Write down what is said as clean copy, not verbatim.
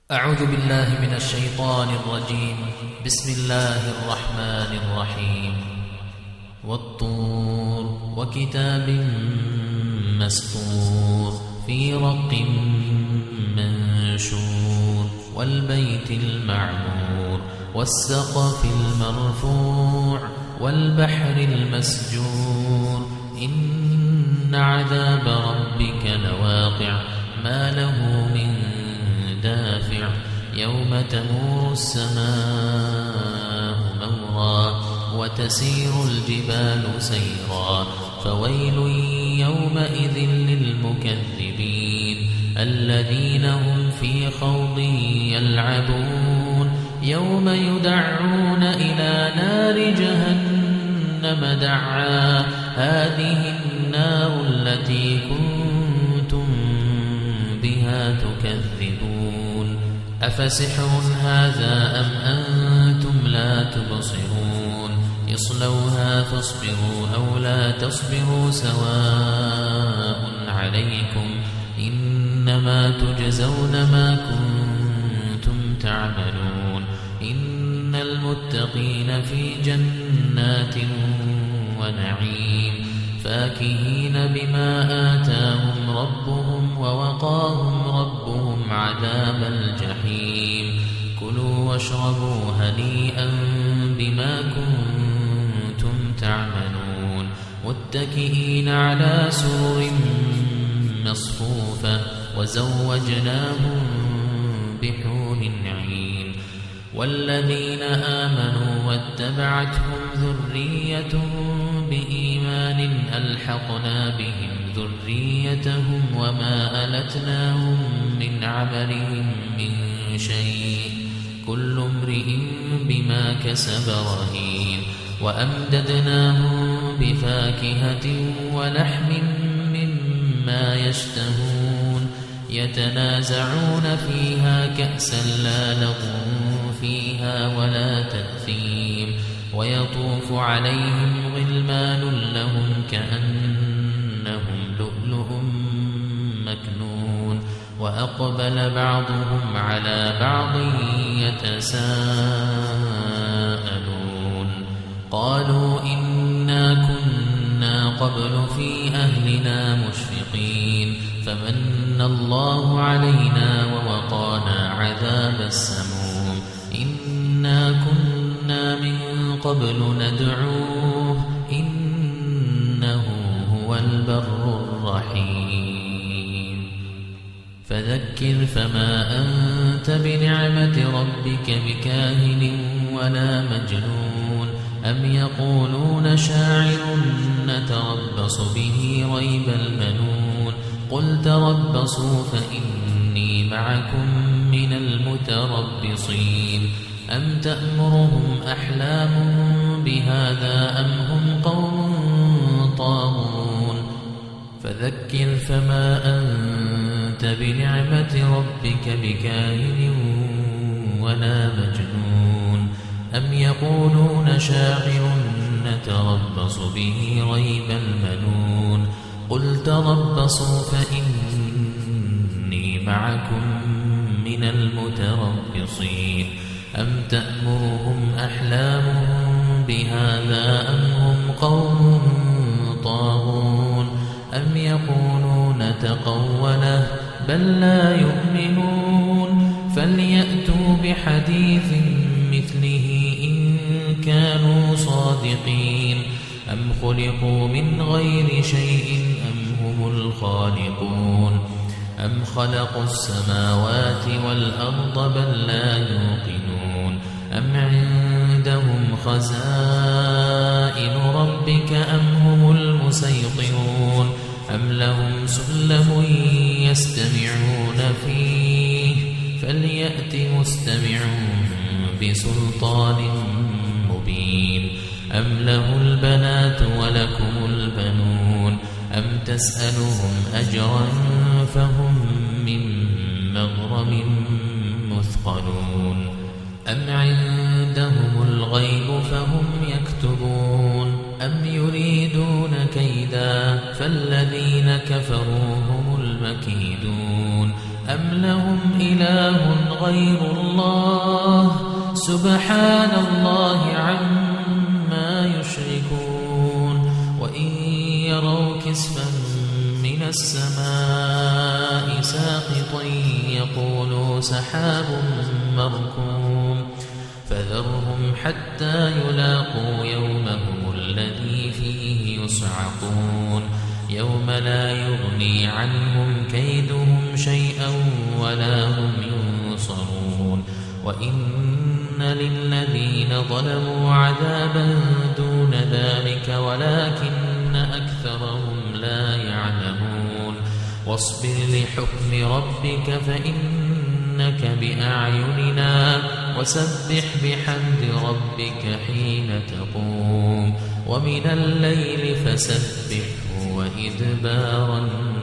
أعوذ بالله من الشيطان الرجيم. بسم الله الرحمن الرحيم. والطور وكتاب مسطور في رق منشور والبيت المعمور والسقف المرفوع والبحر المسجور إن عذاب ربك لواقع ما له من دافع يوم تمور السماء مورا وتسير الجبال سيرا فويل يومئذ للمكذبين الذين هم في خوض يلعبون يوم يدعون إلى نار جهنم دعا هذه النار التي كنتم بها تكذبون أفسحر هذا أم أنتم لا تبصرون اصلوها فاصبروا أو لا تصبروا سواء عليكم إنما تجزون ما كنتم تعملون إن المتقين في جنات ونعيم فاكهين بما آتاهم ربهم ووقاهم ربهم عذاب الجحيم كلوا واشربوا هنيئا بما كنتم تعملون متكئين على سرر مصفوفة وزوجناهم بحور عين والذين آمنوا واتبعتهم ذريتهم بإيمان ألحقنا بهم ذريتهم وما ألتناهم من عملهم من شيء كل امرئ بما كسب رهين وأمددناهم بفاكهة ولحم مما يشتهون يتنازعون فيها كأسا لا لغو فيها ولا تأثيم ويطوف عليهم غلمان لهم كأنهم لؤلؤ مكنون وأقبل بعضهم على بعض يتساءلون قالوا إنا كنا قبل في أهلنا مشفقين فمن الله علينا ووقانا عذاب السموم إنا كنا من قبل ندعوه إنه هو البر الرحيم فذكر فما أنت بنعمة ربك بكاهن ولا مجنون أم يقولون شاعر نتربص به ريب المنون قل تربصوا فإني معكم من المتربصين أم تأمرهم أحلامهم بهذا أم هم قوم طاغون فذكر فما أنت بنعمة ربك بكاهن ولا مجنون أم يقولون شاعر نتربص به ريب المنون قل تربصوا فإني معكم من المتربصين أم تأمرهم أحلامهم بهذا أم هم قوم طاغون أم يقولون تقوله بل لا يؤمنون فليأتوا بحديث مثله إن كانوا صادقين أم خلقوا من غير شيء أم هم الخالقون أم خلقوا السماوات والأرض بل لا يوقنون أم عندهم خزائن ربك أم هم المسيطرون أم لهم سلم يستمعون فيه فليأت مستمع بسلطان مبين أم له البنات ولكم البنون أم تسألهم أجرا فهم من مغرم مثقلون أم عندهم الغيب فهم يكتبون أم يريدون كيدا فالذين كفروا هم المكيدون أم لهم إله غير الله سبحان الله عما يشركون وإن يروا كسفا من السماء ساقطا يقولوا سحاب مركوم فذرهم حتى يلاقوا يومهم الذي فيه يصعقون يوم لا يغني عنهم كيدهم شيئا ولا هم ينصرون وإن للذين ظلموا عذابا دون ذلك ولكن أكثرهم لا يعلمون واصبر لحكم ربك فإنك بأعيننا وسبح بحمد ربك حين تقوم ومن الليل فسبحه وإدبار النجوم